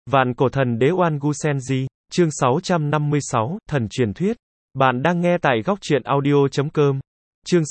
Vạn cổ thần đế Oan Gu Senji, chương 656, thần truyền thuyết. Bạn đang nghe tại góc truyện audio.com. Chương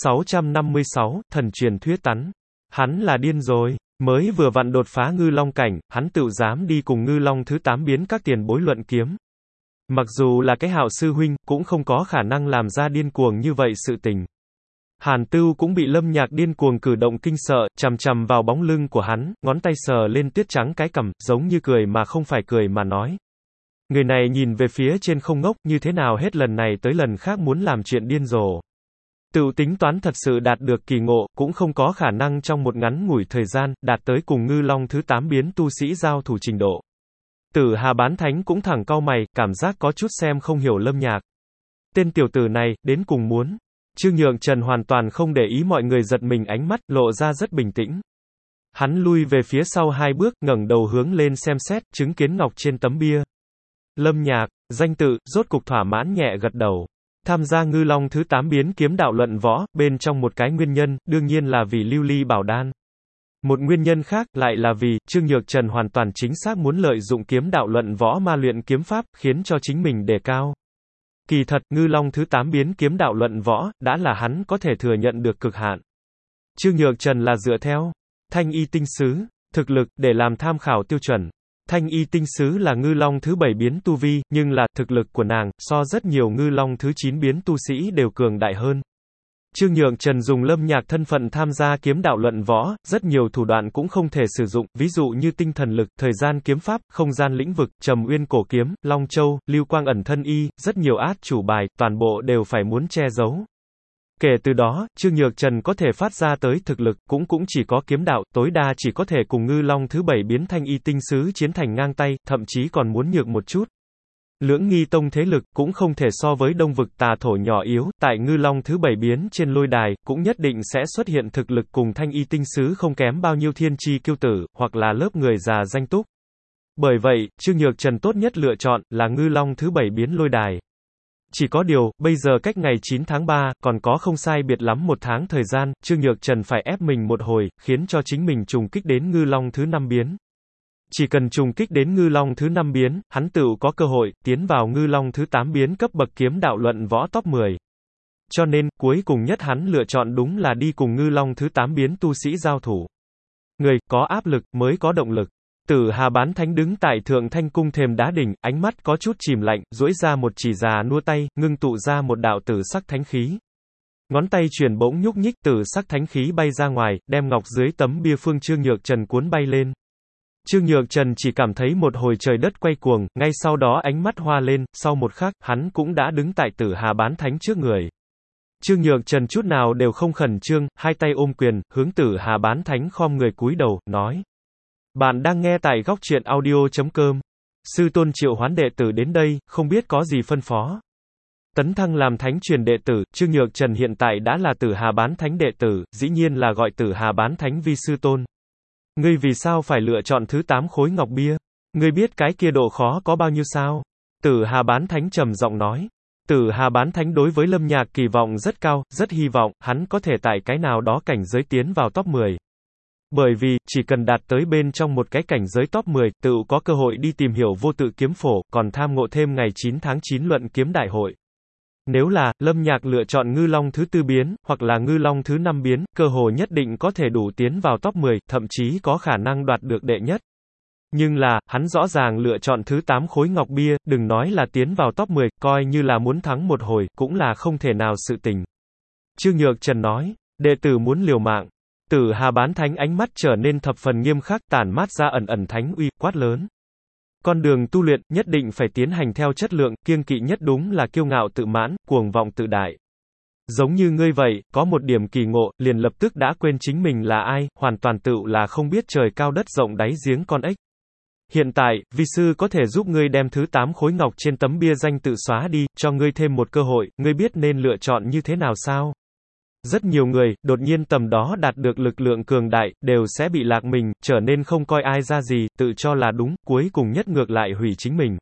656, thần truyền thuyết tắn. Hắn là điên rồi, mới vừa vặn đột phá ngư long cảnh, hắn tự dám đi cùng ngư long thứ 8 biến các tiền bối luận kiếm. Mặc dù là cái hạo sư huynh, cũng không có khả năng làm ra điên cuồng như vậy sự tình. Hàn Tưu cũng bị Lâm Nhạc điên cuồng cử động kinh sợ, chằm chằm vào bóng lưng của hắn, ngón tay sờ lên tuyết trắng cái cằm, giống như cười mà không phải cười mà nói. Người này nhìn về phía trên không ngốc, như thế nào hết lần này tới lần khác muốn làm chuyện điên rồ. Tự tính toán thật sự đạt được kỳ ngộ, cũng không có khả năng trong một ngắn ngủi thời gian, đạt tới cùng ngư long thứ 8 biến tu sĩ giao thủ trình độ. Tử Hà Bán Thánh cũng thẳng cau mày, cảm giác có chút xem không hiểu Lâm Nhạc. Tên tiểu tử này, đến cùng muốn. Trương Nhượng Trần hoàn toàn không để ý mọi người giật mình ánh mắt, lộ ra rất bình tĩnh. Hắn lui về phía sau 2 bước, ngẩng đầu hướng lên xem xét, chứng kiến ngọc trên tấm bia. Lâm Nhạc, danh tự, rốt cục thỏa mãn nhẹ gật đầu. Tham gia ngư long thứ 8 biến kiếm đạo luận võ, bên trong một cái nguyên nhân, đương nhiên là vì lưu ly bảo đan. Một nguyên nhân khác, lại là vì, Trương Nhược Trần hoàn toàn chính xác muốn lợi dụng kiếm đạo luận võ ma luyện kiếm pháp, khiến cho chính mình đề cao. Kỳ thật, ngư long thứ 8 biến kiếm đạo luận võ, đã là hắn có thể thừa nhận được cực hạn. Trương Nhược Trần là dựa theo Thanh Y Tinh Sứ, thực lực, để làm tham khảo tiêu chuẩn. Thanh Y Tinh Sứ là ngư long thứ 7 biến tu vi, nhưng là, thực lực của nàng, so rất nhiều ngư long thứ 9 biến tu sĩ đều cường đại hơn. Trương Nhượng Trần dùng Lâm Nhạc thân phận tham gia kiếm đạo luận võ, rất nhiều thủ đoạn cũng không thể sử dụng, ví dụ như tinh thần lực, thời gian kiếm pháp, không gian lĩnh vực, Trầm Uyên cổ kiếm, Long Châu, Lưu Quang ẩn thân y, rất nhiều át chủ bài, toàn bộ đều phải muốn che giấu. Kể từ đó, Trương Nhược Trần có thể phát ra tới thực lực, cũng chỉ có kiếm đạo, tối đa chỉ có thể cùng ngư long thứ 7 biến Thanh Y Tinh Sứ chiến thành ngang tay, thậm chí còn muốn nhược một chút. Lưỡng nghi tông thế lực, cũng không thể so với đông vực tà thổ nhỏ yếu, tại ngư long thứ 7 biến trên lôi đài, cũng nhất định sẽ xuất hiện thực lực cùng Thanh Y Tinh Sứ không kém bao nhiêu thiên chi kiêu tử, hoặc là lớp người già danh túc. Bởi vậy, Trương Nhược Trần tốt nhất lựa chọn, là ngư long thứ 7 biến lôi đài. Chỉ có điều, bây giờ cách ngày 9 tháng 3, còn có không sai biệt lắm 1 tháng thời gian, Trương Nhược Trần phải ép mình một hồi, khiến cho chính mình trùng kích đến ngư long thứ 5 biến. Chỉ cần trùng kích đến ngư long thứ 5 biến, hắn tự có cơ hội, tiến vào ngư long thứ 8 biến cấp bậc kiếm đạo luận võ top 10. Cho nên, cuối cùng nhất hắn lựa chọn đúng là đi cùng ngư long thứ 8 biến tu sĩ giao thủ. Người, có áp lực, mới có động lực. Tử Hà Bán Thánh đứng tại Thượng Thanh Cung thềm đá đỉnh, ánh mắt có chút chìm lạnh, duỗi ra một chỉ già nua tay, ngưng tụ ra một đạo tử sắc thánh khí. Ngón tay chuyển bỗng nhúc nhích, tử sắc thánh khí bay ra ngoài, đem ngọc dưới tấm bia phương Trương Nhược Trần cuốn bay lên. Trương Nhược Trần chỉ cảm thấy một hồi trời đất quay cuồng, ngay sau đó ánh mắt hoa lên, sau một khắc, hắn cũng đã đứng tại Tử Hà Bán Thánh trước người. Trương Nhược Trần chút nào đều không khẩn trương, hai tay ôm quyền, hướng Tử Hà Bán Thánh khom người cúi đầu, nói. Bạn đang nghe tại góc truyện audio.com. Sư tôn triệu hoán đệ tử đến đây, không biết có gì phân phó. Tấn thăng làm thánh truyền đệ tử, Trương Nhược Trần hiện tại đã là Tử Hà Bán Thánh đệ tử, dĩ nhiên là gọi Tử Hà Bán Thánh vi sư tôn. Ngươi vì sao phải lựa chọn thứ 8 khối ngọc bia? Ngươi biết cái kia độ khó có bao nhiêu sao? Tử Hà Bán Thánh trầm giọng nói. Tử Hà Bán Thánh đối với Lâm Nhạc kỳ vọng rất cao, rất hy vọng, hắn có thể tại cái nào đó cảnh giới tiến vào top 10. Bởi vì, chỉ cần đạt tới bên trong một cái cảnh giới top 10, tự có cơ hội đi tìm hiểu vô tự kiếm phổ, còn tham ngộ thêm ngày 9 tháng 9 luận kiếm đại hội. Nếu là, Lâm Nhạc lựa chọn ngư long thứ 4 biến, hoặc là ngư long thứ 5 biến, cơ hội nhất định có thể đủ tiến vào top 10, thậm chí có khả năng đoạt được đệ nhất. Nhưng là, hắn rõ ràng lựa chọn thứ 8 khối ngọc bia, đừng nói là tiến vào top 10, coi như là muốn thắng một hồi, cũng là không thể nào sự tình. Trương Nhược Trần nói, đệ tử muốn liều mạng. Tử Hà Bán Thánh ánh mắt trở nên thập phần nghiêm khắc, tản mát ra ẩn ẩn thánh uy, quát lớn. Con đường tu luyện, nhất định phải tiến hành theo chất lượng, kiêng kỵ nhất đúng là kiêu ngạo tự mãn, cuồng vọng tự đại. Giống như ngươi vậy, có một điểm kỳ ngộ, liền lập tức đã quên chính mình là ai, hoàn toàn tự là không biết trời cao đất rộng đáy giếng con ếch. Hiện tại, vi sư có thể giúp ngươi đem thứ 8 khối ngọc trên tấm bia danh tự xóa đi, cho ngươi thêm một cơ hội, ngươi biết nên lựa chọn như thế nào sao? Rất nhiều người, đột nhiên tầm đó đạt được lực lượng cường đại, đều sẽ bị lạc mình, trở nên không coi ai ra gì, tự cho là đúng, cuối cùng nhất ngược lại hủy chính mình.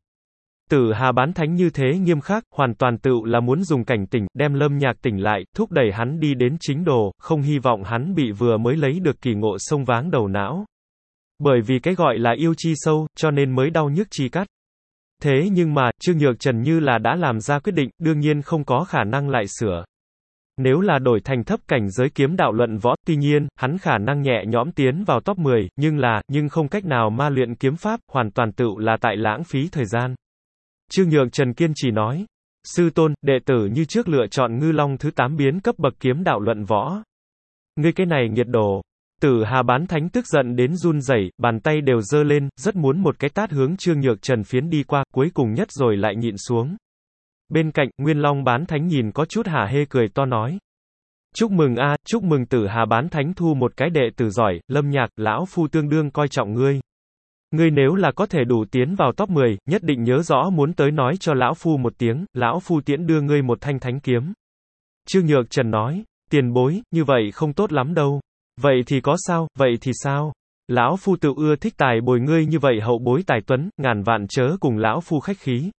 Tử Hà Bán Thánh như thế nghiêm khắc, hoàn toàn tự là muốn dùng cảnh tỉnh, đem Lâm Nhạc tỉnh lại, thúc đẩy hắn đi đến chính đồ, không hy vọng hắn bị vừa mới lấy được kỳ ngộ xông váng đầu não. Bởi vì cái gọi là yêu chi sâu, cho nên mới đau nhức chi cắt. Thế nhưng mà, Trương Nhược Trần như là đã làm ra quyết định, đương nhiên không có khả năng lại sửa. Nếu là đổi thành thấp cảnh giới kiếm đạo luận võ, tuy nhiên, hắn khả năng nhẹ nhõm tiến vào top 10, nhưng không cách nào ma luyện kiếm pháp, hoàn toàn tựu là tại lãng phí thời gian. Trương Nhược Trần kiên trì nói, sư tôn, đệ tử như trước lựa chọn Ngư Long thứ 8 biến cấp bậc kiếm đạo luận võ. Ngươi cái này nghiệt đồ. Tử Hà Bán Thánh tức giận đến run rẩy, bàn tay đều giơ lên, rất muốn một cái tát hướng Trương Nhược Trần phiến đi qua, cuối cùng nhất rồi lại nhịn xuống. Bên cạnh, Nguyên Long Bán Thánh nhìn có chút hả hê cười to nói. Chúc mừng a, chúc mừng Tử Hà Bán Thánh thu một cái đệ tử giỏi, Lâm Nhạc, lão phu tương đương coi trọng ngươi. Ngươi nếu là có thể đủ tiến vào top 10, nhất định nhớ rõ muốn tới nói cho lão phu một tiếng, lão phu tiễn đưa ngươi một thanh thánh kiếm. Trương Nhược Trần nói, tiền bối, như vậy không tốt lắm đâu. Vậy thì có sao, vậy thì sao? Lão phu tự ưa thích tài bồi ngươi như vậy hậu bối tài tuấn, ngàn vạn chớ cùng lão phu khách khí.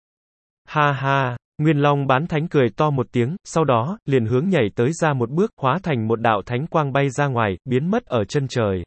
Ha ha, Nguyên Long Bán Thánh cười to một tiếng, sau đó, liền hướng nhảy tới ra một bước, hóa thành một đạo thánh quang bay ra ngoài, biến mất ở chân trời.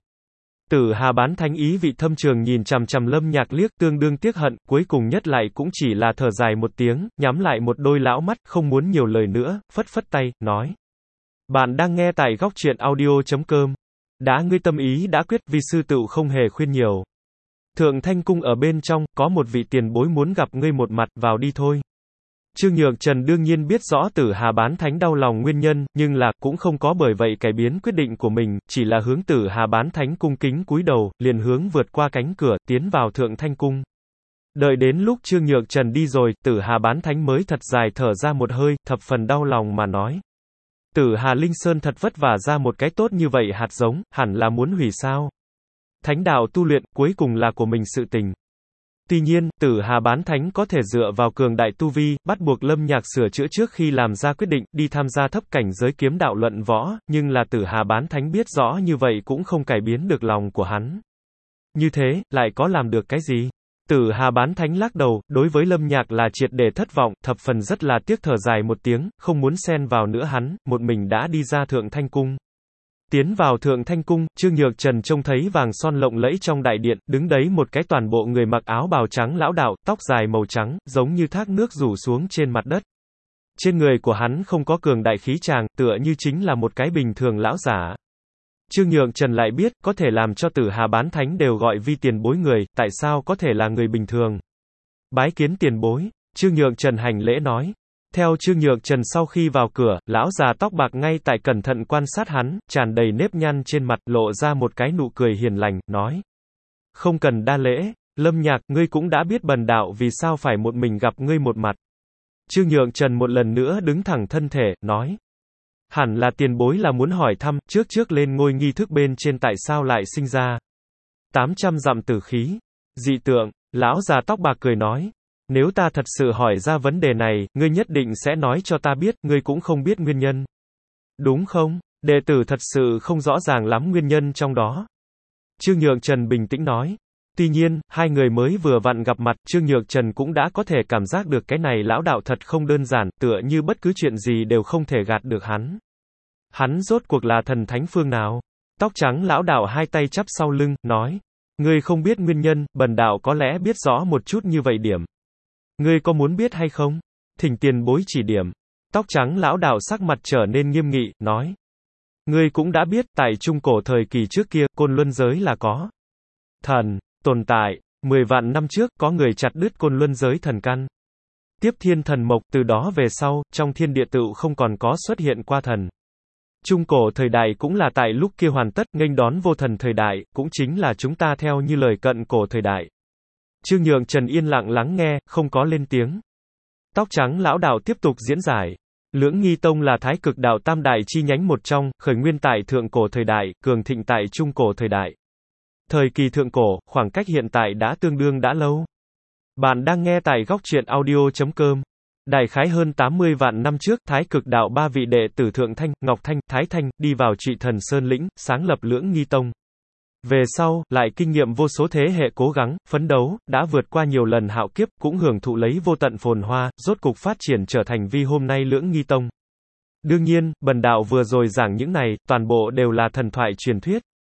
Tử Hà Bán Thánh ý vị thâm trường nhìn chằm chằm Lâm Nhạc liếc tương đương tiếc hận, cuối cùng nhất lại cũng chỉ là thở dài một tiếng, nhắm lại một đôi lão mắt, không muốn nhiều lời nữa, phất phất tay, nói. Bạn đang nghe tại góc truyện audio.com. Đã ngươi tâm ý đã quyết, vi sư tựu không hề khuyên nhiều. Thượng Thanh Cung ở bên trong, có một vị tiền bối muốn gặp ngươi một mặt, vào đi thôi. Trương Nhược Trần đương nhiên biết rõ Tử Hà Bán Thánh đau lòng nguyên nhân, nhưng là, cũng không có bởi vậy cải biến quyết định của mình, chỉ là hướng Tử Hà Bán Thánh cung kính cúi đầu, liền hướng vượt qua cánh cửa, tiến vào Thượng Thanh Cung. Đợi đến lúc Trương Nhược Trần đi rồi, Tử Hà Bán Thánh mới thật dài thở ra một hơi, thập phần đau lòng mà nói. Tử Hà Linh Sơn thật vất vả ra một cái tốt như vậy hạt giống, hẳn là muốn hủy sao. Thánh đạo tu luyện, cuối cùng là của mình sự tình. Tuy nhiên, Tử Hà Bán Thánh có thể dựa vào cường đại tu vi, bắt buộc Lâm Nhạc sửa chữa trước khi làm ra quyết định, đi tham gia thấp cảnh giới kiếm đạo luận võ, nhưng là Tử Hà Bán Thánh biết rõ như vậy cũng không cải biến được lòng của hắn. Như thế, lại có làm được cái gì? Tử Hà Bán Thánh lắc đầu, đối với Lâm Nhạc là triệt để thất vọng, thập phần rất là tiếc thở dài một tiếng, không muốn xen vào nữa hắn, một mình đã đi ra Thượng Thanh Cung. Tiến vào Thượng Thanh Cung, Trương Nhược Trần trông thấy vàng son lộng lẫy trong đại điện, đứng đấy một cái toàn bộ người mặc áo bào trắng lão đạo, tóc dài màu trắng, giống như thác nước rủ xuống trên mặt đất. Trên người của hắn không có cường đại khí tràng, tựa như chính là một cái bình thường lão giả. Trương Nhược Trần lại biết, có thể làm cho Tử Hà Bán Thánh đều gọi vi tiền bối người, tại sao có thể là người bình thường? Bái kiến tiền bối, Trương Nhược Trần hành lễ nói. Theo Trương Nhược Trần sau khi vào cửa, lão già tóc bạc ngay tại cẩn thận quan sát hắn, tràn đầy nếp nhăn trên mặt, lộ ra một cái nụ cười hiền lành, nói. Không cần đa lễ, Lâm Nhạc, ngươi cũng đã biết bần đạo vì sao phải một mình gặp ngươi một mặt. Trương Nhược Trần một lần nữa đứng thẳng thân thể, nói. Hẳn là tiền bối là muốn hỏi thăm, trước lên ngôi nghi thức bên trên tại sao lại sinh ra 800 dặm tử khí. Dị tượng, lão già tóc bạc cười nói. Nếu ta thật sự hỏi ra vấn đề này, ngươi nhất định sẽ nói cho ta biết, ngươi cũng không biết nguyên nhân. Đúng không? Đệ tử thật sự không rõ ràng lắm nguyên nhân trong đó. Trương Nhược Trần bình tĩnh nói. Tuy nhiên, hai người mới vừa vặn gặp mặt, Trương Nhược Trần cũng đã có thể cảm giác được cái này lão đạo thật không đơn giản, tựa như bất cứ chuyện gì đều không thể gạt được hắn. Hắn rốt cuộc là thần thánh phương nào? Tóc trắng lão đạo hai tay chắp sau lưng, nói. Ngươi không biết nguyên nhân, bần đạo có lẽ biết rõ một chút như vậy điểm. Ngươi có muốn biết hay không? Thỉnh tiền bối chỉ điểm. Tóc trắng lão đạo sắc mặt trở nên nghiêm nghị, nói. Ngươi cũng đã biết, tại trung cổ thời kỳ trước kia, Côn Luân giới là có thần tồn tại. 10 vạn năm trước, có người chặt đứt Côn Luân giới thần căn. Tiếp thiên thần mộc, từ đó về sau, trong thiên địa tựu không còn có xuất hiện qua thần. Trung cổ thời đại cũng là tại lúc kia hoàn tất, nghênh đón vô thần thời đại, cũng chính là chúng ta theo như lời cận cổ thời đại. Trương Nhược Trần yên lặng lắng nghe, không có lên tiếng. Tóc trắng lão đạo tiếp tục diễn giải. Lưỡng Nghi Tông là thái cực đạo tam đại chi nhánh một trong, khởi nguyên tại thượng cổ thời đại, cường thịnh tại trung cổ thời đại. Thời kỳ thượng cổ, khoảng cách hiện tại đã tương đương đã lâu. Bạn đang nghe tại góc truyện audio.com. Đại khái hơn 80 vạn năm trước, thái cực đạo ba vị đệ tử Thượng Thanh, Ngọc Thanh, Thái Thanh, đi vào Trụy Thần Sơn lĩnh, sáng lập Lưỡng Nghi Tông. Về sau, lại kinh nghiệm vô số thế hệ cố gắng, phấn đấu, đã vượt qua nhiều lần hạo kiếp, cũng hưởng thụ lấy vô tận phồn hoa, rốt cục phát triển trở thành vi hôm nay Lưỡng Nghi Tông. Đương nhiên, bần đạo vừa rồi giảng những này, toàn bộ đều là thần thoại truyền thuyết.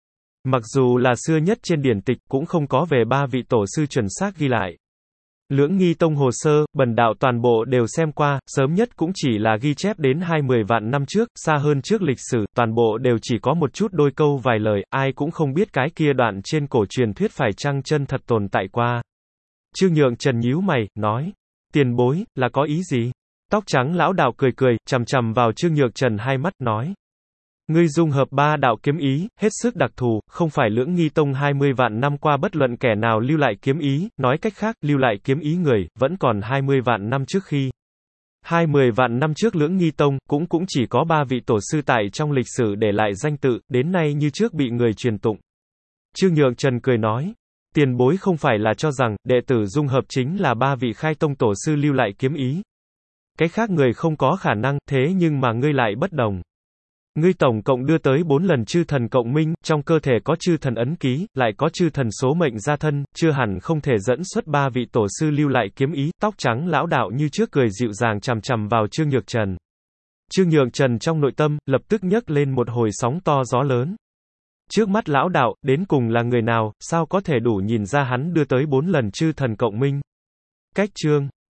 Mặc dù là xưa nhất trên điển tịch, cũng không có về ba vị tổ sư chuẩn xác ghi lại. Lưỡng nghi tông hồ sơ, bần đạo toàn bộ đều xem qua, sớm nhất cũng chỉ là ghi chép đến 20 vạn năm trước, xa hơn trước lịch sử, toàn bộ đều chỉ có một chút đôi câu vài lời, ai cũng không biết cái kia đoạn trên cổ truyền thuyết phải chăng chân thật tồn tại qua. Trương Nhượng Trần nhíu mày, nói, tiền bối, là có ý gì? Tóc trắng lão đạo cười cười, chằm chằm vào Trương Nhượng Trần hai mắt, nói. Ngươi dung hợp ba đạo kiếm ý, hết sức đặc thù, không phải lưỡng nghi tông 20 vạn năm qua bất luận kẻ nào lưu lại kiếm ý, nói cách khác, lưu lại kiếm ý người, vẫn còn 20 vạn năm trước khi. 20 vạn năm trước lưỡng nghi tông, cũng chỉ có ba vị tổ sư tại trong lịch sử để lại danh tự, đến nay như trước bị người truyền tụng. Trương Nhượng Trần cười nói, tiền bối không phải là cho rằng, đệ tử dung hợp chính là ba vị khai tông tổ sư lưu lại kiếm ý. Cái khác người không có khả năng, thế nhưng mà ngươi lại bất đồng. Ngươi tổng cộng đưa tới 4 lần chư thần cộng minh, trong cơ thể có chư thần ấn ký, lại có chư thần số mệnh gia thân, chưa hẳn không thể dẫn xuất ba vị tổ sư lưu lại kiếm ý. Tóc trắng lão đạo như trước cười dịu dàng chằm chằm vào Trương Nhượng Trần. Trương Nhượng Trần trong nội tâm, lập tức nhấc lên một hồi sóng to gió lớn. Trước mắt lão đạo, đến cùng là người nào, sao có thể đủ nhìn ra hắn đưa tới 4 lần chư thần cộng minh? Cách chương